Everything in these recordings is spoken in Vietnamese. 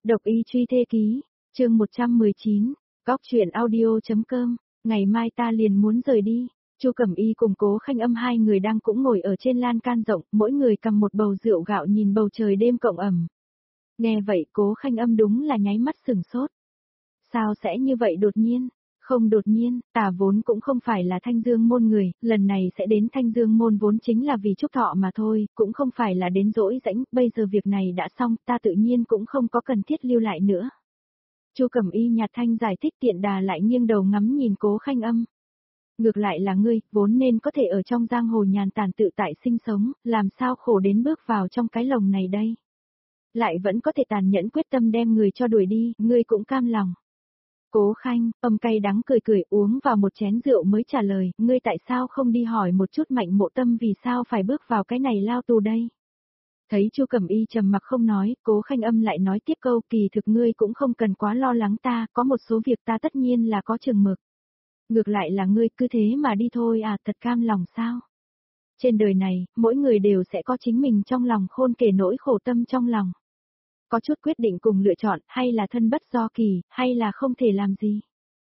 Độc y truy thê ký, chương 119, Góc truyện audio.com, ngày mai ta liền muốn rời đi. Chu Cẩm Y cùng Cố Khanh Âm hai người đang cũng ngồi ở trên lan can rộng, mỗi người cầm một bầu rượu gạo nhìn bầu trời đêm cộng ẩm. Nghe vậy Cố Khanh Âm đúng là nháy mắt sừng sốt. Sao sẽ như vậy đột nhiên? Không đột nhiên, ta vốn cũng không phải là Thanh Dương môn người, lần này sẽ đến Thanh Dương môn vốn chính là vì chúc thọ mà thôi, cũng không phải là đến dỗi rãnh, bây giờ việc này đã xong, ta tự nhiên cũng không có cần thiết lưu lại nữa. Chu Cẩm Y nhạt thanh giải thích, tiện đà lại nghiêng đầu ngắm nhìn Cố Khanh Âm. Ngược lại là ngươi, vốn nên có thể ở trong giang hồ nhàn tản tự tại sinh sống, làm sao khổ đến bước vào trong cái lồng này đây. Lại vẫn có thể tàn nhẫn quyết tâm đem người cho đuổi đi, ngươi cũng cam lòng. Cố Khanh, Âm cay đắng cười cười uống vào một chén rượu mới trả lời, ngươi tại sao không đi hỏi một chút Mạnh Mộ Tâm vì sao phải bước vào cái này lao tù đây. Thấy Chu Cẩm Y trầm mặc không nói, Cố Khanh Âm lại nói tiếp câu, kỳ thực ngươi cũng không cần quá lo lắng ta, có một số việc ta tất nhiên là có chừng mực. Ngược lại là ngươi cứ thế mà đi thôi à, thật cam lòng sao? Trên đời này, mỗi người đều sẽ có chính mình trong lòng khôn kể nỗi khổ tâm trong lòng. Có chút quyết định cùng lựa chọn, hay là thân bất do kỳ, hay là không thể làm gì.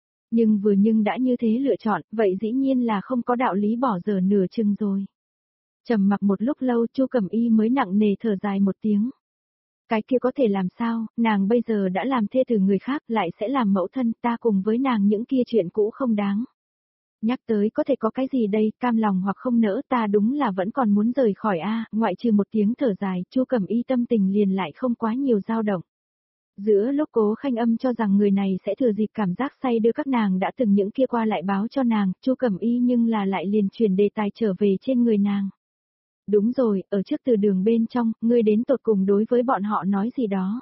Nhưng đã như thế lựa chọn, vậy dĩ nhiên là không có đạo lý bỏ dở nửa chừng rồi. Trầm mặc một lúc lâu, Chu Cẩm Y mới nặng nề thở dài một tiếng. Cái kia có thể làm sao, nàng bây giờ đã làm thê từ người khác lại sẽ làm mẫu thân, ta cùng với nàng những kia chuyện cũ không đáng. Nhắc tới có thể có cái gì đây, cam lòng hoặc không nỡ, ta đúng là vẫn còn muốn rời khỏi a, ngoại trừ một tiếng thở dài, Chu Cẩm Y tâm tình liền lại không quá nhiều dao động. Giữa lúc Cố Khanh Âm cho rằng người này sẽ thừa dịp cảm giác say đưa các nàng đã từng những kia qua lại báo cho nàng, Chu Cẩm Y nhưng là lại liền chuyển đề tài trở về trên người nàng. Đúng rồi, ở trước từ đường bên trong, ngươi đến tột cùng đối với bọn họ nói gì đó.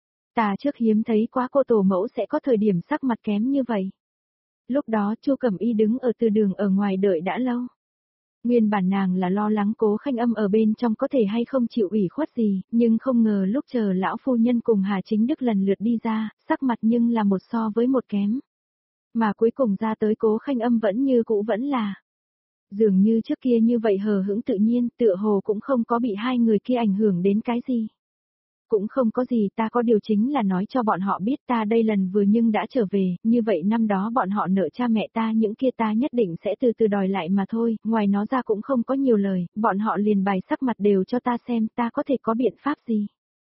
Ta trước hiếm thấy quá cô tổ mẫu sẽ có thời điểm sắc mặt kém như vậy. Lúc đó Chu Cẩm Y đứng ở từ đường ở ngoài đợi đã lâu. Nguyên bản nàng là lo lắng Cố Khanh Âm ở bên trong có thể hay không chịu ủy khuất gì, nhưng không ngờ lúc chờ lão phu nhân cùng Hà Chính Đức lần lượt đi ra, sắc mặt nhưng là một so với một kém. Mà cuối cùng ra tới Cố Khanh Âm vẫn như cũ vẫn là. Dường như trước kia như vậy hờ hững tự nhiên, tựa hồ cũng không có bị hai người kia ảnh hưởng đến cái gì. Cũng không có gì, ta có điều chính là nói cho bọn họ biết ta đây lần vừa nhưng đã trở về, như vậy năm đó bọn họ nợ cha mẹ ta những kia ta nhất định sẽ từ từ đòi lại mà thôi, ngoài nó ra cũng không có nhiều lời, bọn họ liền bày sắc mặt đều cho ta xem ta có thể có biện pháp gì.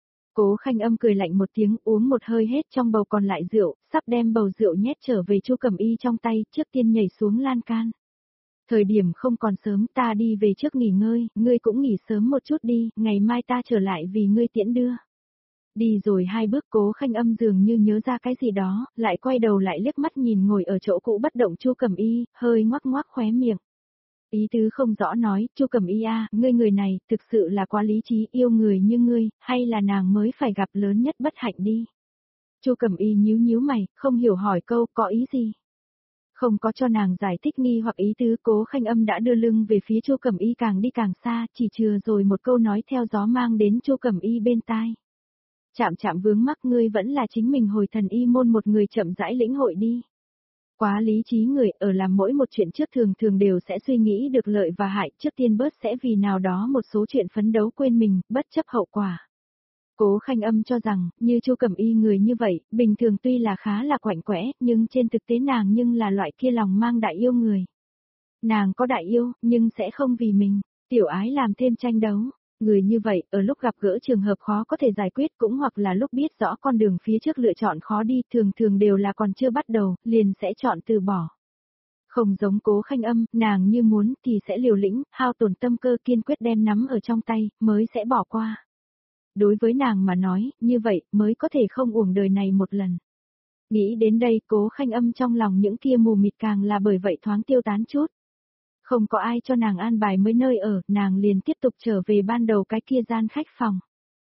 Cố Khanh Âm cười lạnh một tiếng uống một hơi hết trong bầu còn lại rượu, sắp đem bầu rượu nhét trở về Chu Cẩm Y trong tay, trước tiên nhảy xuống lan can. Thời điểm không còn sớm, ta đi về trước nghỉ ngơi, ngươi cũng nghỉ sớm một chút đi, ngày mai ta trở lại vì ngươi tiễn đưa. Đi rồi hai bước Cố Khanh Âm dường như nhớ ra cái gì đó, lại quay đầu lại liếc mắt nhìn ngồi ở chỗ cũ bất động Chu Cẩm Y, hơi ngoắc ngoắc khóe miệng. Ý tứ không rõ nói, Chu Cẩm Y a, ngươi người này, thực sự là quá lý trí, yêu người như ngươi, hay là nàng mới phải gặp lớn nhất bất hạnh đi. Chu Cẩm Y nhíu nhíu mày, không hiểu hỏi câu, có ý gì? Không có cho nàng giải thích nghi hoặc ý tứ, Cố Khanh Âm đã đưa lưng về phía Chu Cẩm Y càng đi càng xa, chỉ chừa rồi một câu nói theo gió mang đến Chu Cẩm Y bên tai. Chạm vướng mắc, ngươi vẫn là chính mình hồi thần y môn một người chậm rãi lĩnh hội đi. Quá lý trí người ở làm mỗi một chuyện trước thường đều sẽ suy nghĩ được lợi và hại, trước tiên bớt sẽ vì nào đó một số chuyện phấn đấu quên mình, bất chấp hậu quả. Cố Khanh Âm cho rằng, như Chu Cẩm Y người như vậy, bình thường tuy là khá là quạnh quẽ, nhưng trên thực tế nàng nhưng là loại kia lòng mang đại yêu người. Nàng có đại yêu, nhưng sẽ không vì mình, tiểu ái làm thêm tranh đấu. Người như vậy, ở lúc gặp gỡ trường hợp khó có thể giải quyết cũng hoặc là lúc biết rõ con đường phía trước lựa chọn khó đi, thường đều là còn chưa bắt đầu, liền sẽ chọn từ bỏ. Không giống Cố Khanh Âm, nàng như muốn thì sẽ liều lĩnh, hao tổn tâm cơ kiên quyết đem nắm ở trong tay, mới sẽ bỏ qua. Đối với nàng mà nói, như vậy mới có thể không uổng đời này một lần. Nghĩ đến đây Cố Khanh Âm trong lòng những kia mù mịt càng là bởi vậy thoáng tiêu tán chút. Không có ai cho nàng an bài mấy nơi ở, nàng liền tiếp tục trở về ban đầu cái kia gian khách phòng.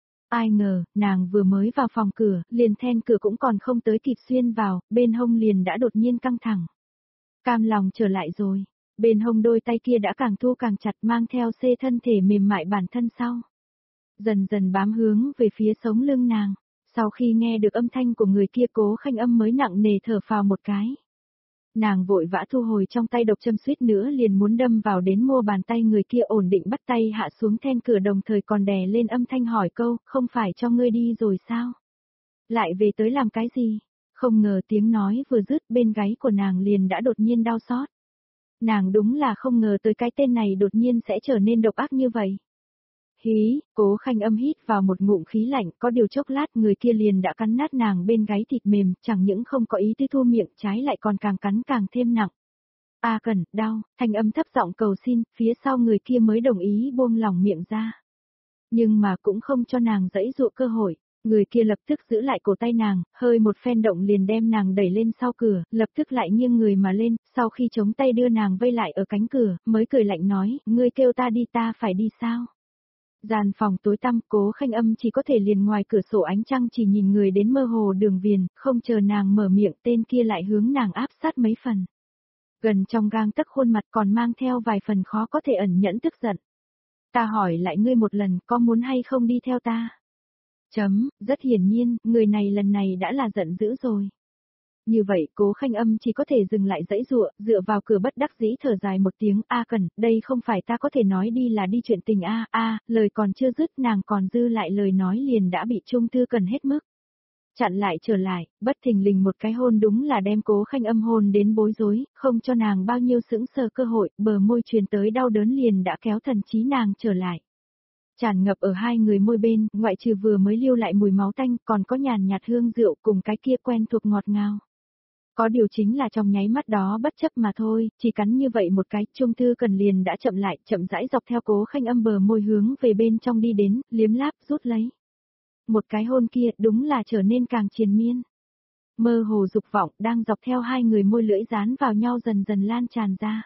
Ai ngờ, nàng vừa mới vào phòng cửa, liền then cửa cũng còn không tới kịp xuyên vào, bên hông liền đã đột nhiên căng thẳng. Cam lòng trở lại rồi, bên hông đôi tay kia đã càng thu càng chặt mang theo xê thân thể mềm mại bản thân sau. Dần dần bám hướng về phía sống lưng nàng, sau khi nghe được âm thanh của người kia Cố Khanh Âm mới nặng nề thở phào một cái. Nàng vội vã thu hồi trong tay độc châm suýt nữa liền muốn đâm vào đến mua bàn tay người kia ổn định bắt tay hạ xuống then cửa đồng thời còn đè lên âm thanh hỏi câu, không phải cho ngươi đi rồi sao? Lại về tới làm cái gì? Không ngờ tiếng nói vừa dứt bên gáy của nàng liền đã đột nhiên đau xót. Nàng đúng là không ngờ tới cái tên này đột nhiên sẽ trở nên độc ác như vậy. Hí, Cố Khanh Âm hít vào một ngụm khí lạnh, có điều chốc lát người kia liền đã cắn nát nàng bên gáy thịt mềm, chẳng những không có ý tư thu miệng, trái lại còn càng cắn càng thêm nặng. A Cẩn, đau, Thanh Âm thấp giọng cầu xin, phía sau người kia mới đồng ý buông lỏng miệng ra. Nhưng mà cũng không cho nàng giãy giụa cơ hội, người kia lập tức giữ lại cổ tay nàng, hơi một phen động liền đem nàng đẩy lên sau cửa, lập tức lại nghiêng người mà lên, sau khi chống tay đưa nàng vây lại ở cánh cửa, mới cười lạnh nói, ngươi kêu ta đi ta phải đi sao? Gian phòng tối tăm, Cố Khanh Âm chỉ có thể liền ngoài cửa sổ ánh trăng chỉ nhìn người đến mơ hồ đường viền, không chờ nàng mở miệng tên kia lại hướng nàng áp sát mấy phần. Gần trong gang tấc khuôn mặt còn mang theo vài phần khó có thể ẩn nhẫn tức giận. Ta hỏi lại ngươi một lần, có muốn hay không đi theo ta? Rất hiển nhiên, người này lần này đã là giận dữ rồi. Như vậy, Cố Khanh Âm chỉ có thể dừng lại giãy giụa, dựa vào cửa bất đắc dĩ thở dài một tiếng, "A Cẩn, đây không phải ta có thể nói đi là đi chuyện tình a." Lời còn chưa dứt, nàng còn dư lại lời nói liền đã bị Trung Thư Cần hết mức chặn lại trở lại, bất thình lình một cái hôn đúng là đem Cố Khanh Âm hôn đến bối rối, không cho nàng bao nhiêu sững sờ cơ hội, bờ môi truyền tới đau đớn liền đã kéo thần trí nàng trở lại. Tràn ngập ở hai người môi bên, ngoại trừ vừa mới lưu lại mùi máu tanh, còn có nhàn nhạt hương rượu cùng cái kia quen thuộc ngọt ngào. Có điều chính là trong nháy mắt đó bất chấp mà thôi, chỉ cắn như vậy một cái, Trung Thư Cần liền đã chậm lại, chậm rãi dọc theo Cố Khanh Âm bờ môi hướng về bên trong đi đến, liếm láp rút lấy. Một cái hôn kia đúng là trở nên càng triền miên. Mơ hồ dục vọng đang dọc theo hai người môi lưỡi dán vào nhau dần dần lan tràn ra.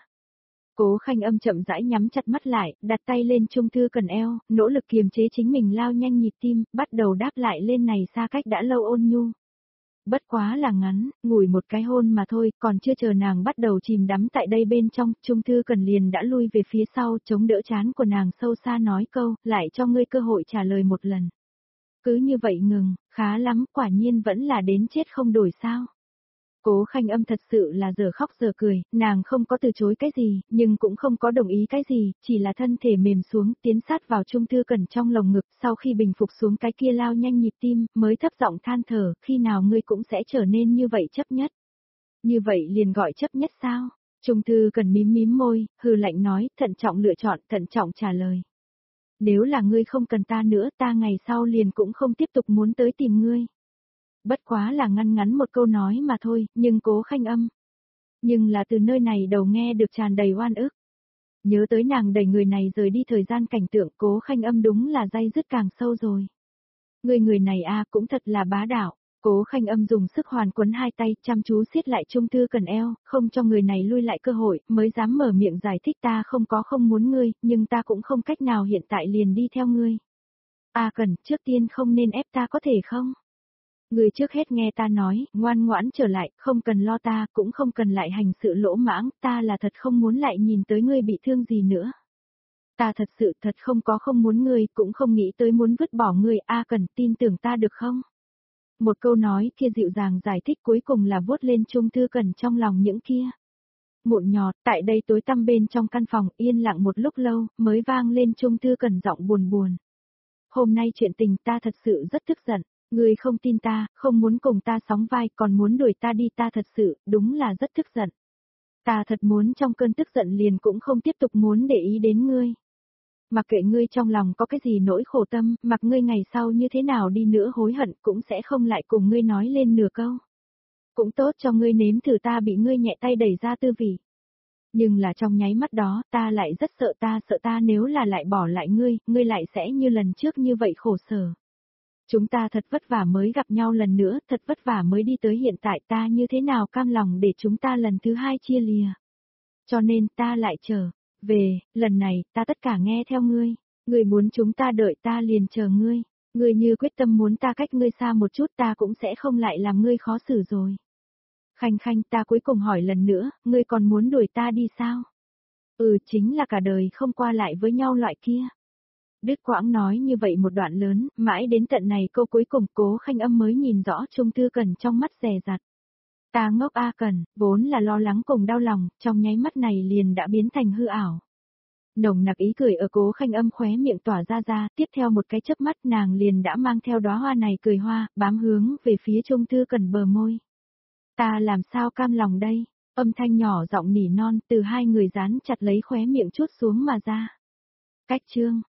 Cố Khanh Âm chậm rãi nhắm chặt mắt lại, đặt tay lên Trung Thư Cần eo, nỗ lực kiềm chế chính mình lao nhanh nhịp tim, bắt đầu đáp lại lên này xa cách đã lâu ôn nhu. Bất quá là ngắn, ngủi một cái hôn mà thôi, còn chưa chờ nàng bắt đầu chìm đắm tại đây bên trong, Trung Thư Cần liền đã lui về phía sau, chống đỡ trán của nàng sâu xa nói câu, lại cho ngươi cơ hội trả lời một lần. Cứ như vậy ngừng, khá lắm, quả nhiên vẫn là đến chết không đổi sao. Cố Khanh Âm thật sự là giờ khóc giờ cười, nàng không có từ chối cái gì, nhưng cũng không có đồng ý cái gì, chỉ là thân thể mềm xuống, tiến sát vào Trung Thư Cần trong lồng ngực, sau khi bình phục xuống cái kia lao nhanh nhịp tim, mới thấp giọng than thở, khi nào ngươi cũng sẽ trở nên như vậy chấp nhất. Như vậy liền gọi chấp nhất sao? Trung Thư Cần mím mím môi, hừ lạnh nói, thận trọng lựa chọn, thận trọng trả lời. Nếu là ngươi không cần ta nữa, ta ngày sau liền cũng không tiếp tục muốn tới tìm ngươi. Bất quá là ngăn ngắn một câu nói mà thôi, nhưng Cố Khanh Âm. Nhưng là từ nơi này đầu nghe được tràn đầy oan ức. Nhớ tới nàng đẩy người này rời đi thời gian cảnh tượng, Cố Khanh Âm đúng là day dứt càng sâu rồi. Người này cũng thật là bá đạo. Cố Khanh Âm dùng sức hoàn quấn hai tay, chăm chú siết lại Trung Thư Cần eo, không cho người này lui lại cơ hội, mới dám mở miệng giải thích ta không muốn ngươi, nhưng ta cũng không cách nào hiện tại liền đi theo ngươi. Cần, trước tiên không nên ép ta có thể không? Người trước hết nghe ta nói, ngoan ngoãn trở lại, không cần lo ta, cũng không cần lại hành sự lỗ mãng, ta là thật không muốn lại nhìn tới ngươi bị thương gì nữa. Ta thật sự thật không muốn ngươi, cũng không nghĩ tới muốn vứt bỏ ngươi, Cần tin tưởng ta được không? Một câu nói kia dịu dàng giải thích cuối cùng là vuốt lên Trung Thư Cần trong lòng những kia. Mụn nhọt, tại đây tối tăm bên trong căn phòng, yên lặng một lúc lâu, mới vang lên Trung Thư Cần giọng buồn buồn. Hôm nay chuyện tình ta thật sự rất tức giận. Ngươi không tin ta, không muốn cùng ta sóng vai, còn muốn đuổi ta đi, ta thật sự, đúng là rất tức giận. Ta thật muốn trong cơn tức giận liền cũng không tiếp tục muốn để ý đến ngươi. Mặc kệ ngươi trong lòng có cái gì nỗi khổ tâm, mặc ngươi ngày sau như thế nào đi nữa hối hận cũng sẽ không lại cùng ngươi nói lên nửa câu. Cũng tốt cho ngươi nếm thử ta bị ngươi nhẹ tay đẩy ra tư vị. Nhưng là trong nháy mắt đó, ta lại rất sợ ta nếu là lại bỏ lại ngươi lại sẽ như lần trước như vậy khổ sở. Chúng ta thật vất vả mới gặp nhau lần nữa, thật vất vả mới đi tới hiện tại, ta như thế nào cam lòng để chúng ta lần thứ hai chia lìa. Cho nên ta lại trở về, lần này, ta tất cả nghe theo ngươi. Ngươi muốn chúng ta đợi ta liền chờ ngươi. Ngươi như quyết tâm muốn ta cách ngươi xa một chút, ta cũng sẽ không lại làm ngươi khó xử rồi. Khanh Khanh, ta cuối cùng hỏi lần nữa, ngươi còn muốn đuổi ta đi sao? Chính là cả đời không qua lại với nhau loại kia. Đứt quãng nói như vậy một đoạn lớn, mãi đến tận này câu cuối cùng Cố Khanh Âm mới nhìn rõ Trung Thư Cần trong mắt dè dặt. Ta ngốc Cần, vốn là lo lắng cùng đau lòng, trong nháy mắt này liền đã biến thành hư ảo. Nồng nặc ý cười ở Cố Khanh Âm khóe miệng tỏa ra, tiếp theo một cái chớp mắt nàng liền đã mang theo đóa hoa này cười hoa, bám hướng về phía Trung Thư Cần bờ môi. Ta làm sao cam lòng đây? Âm thanh nhỏ giọng nỉ non từ hai người dán chặt lấy khóe miệng chút xuống mà ra. Cách chương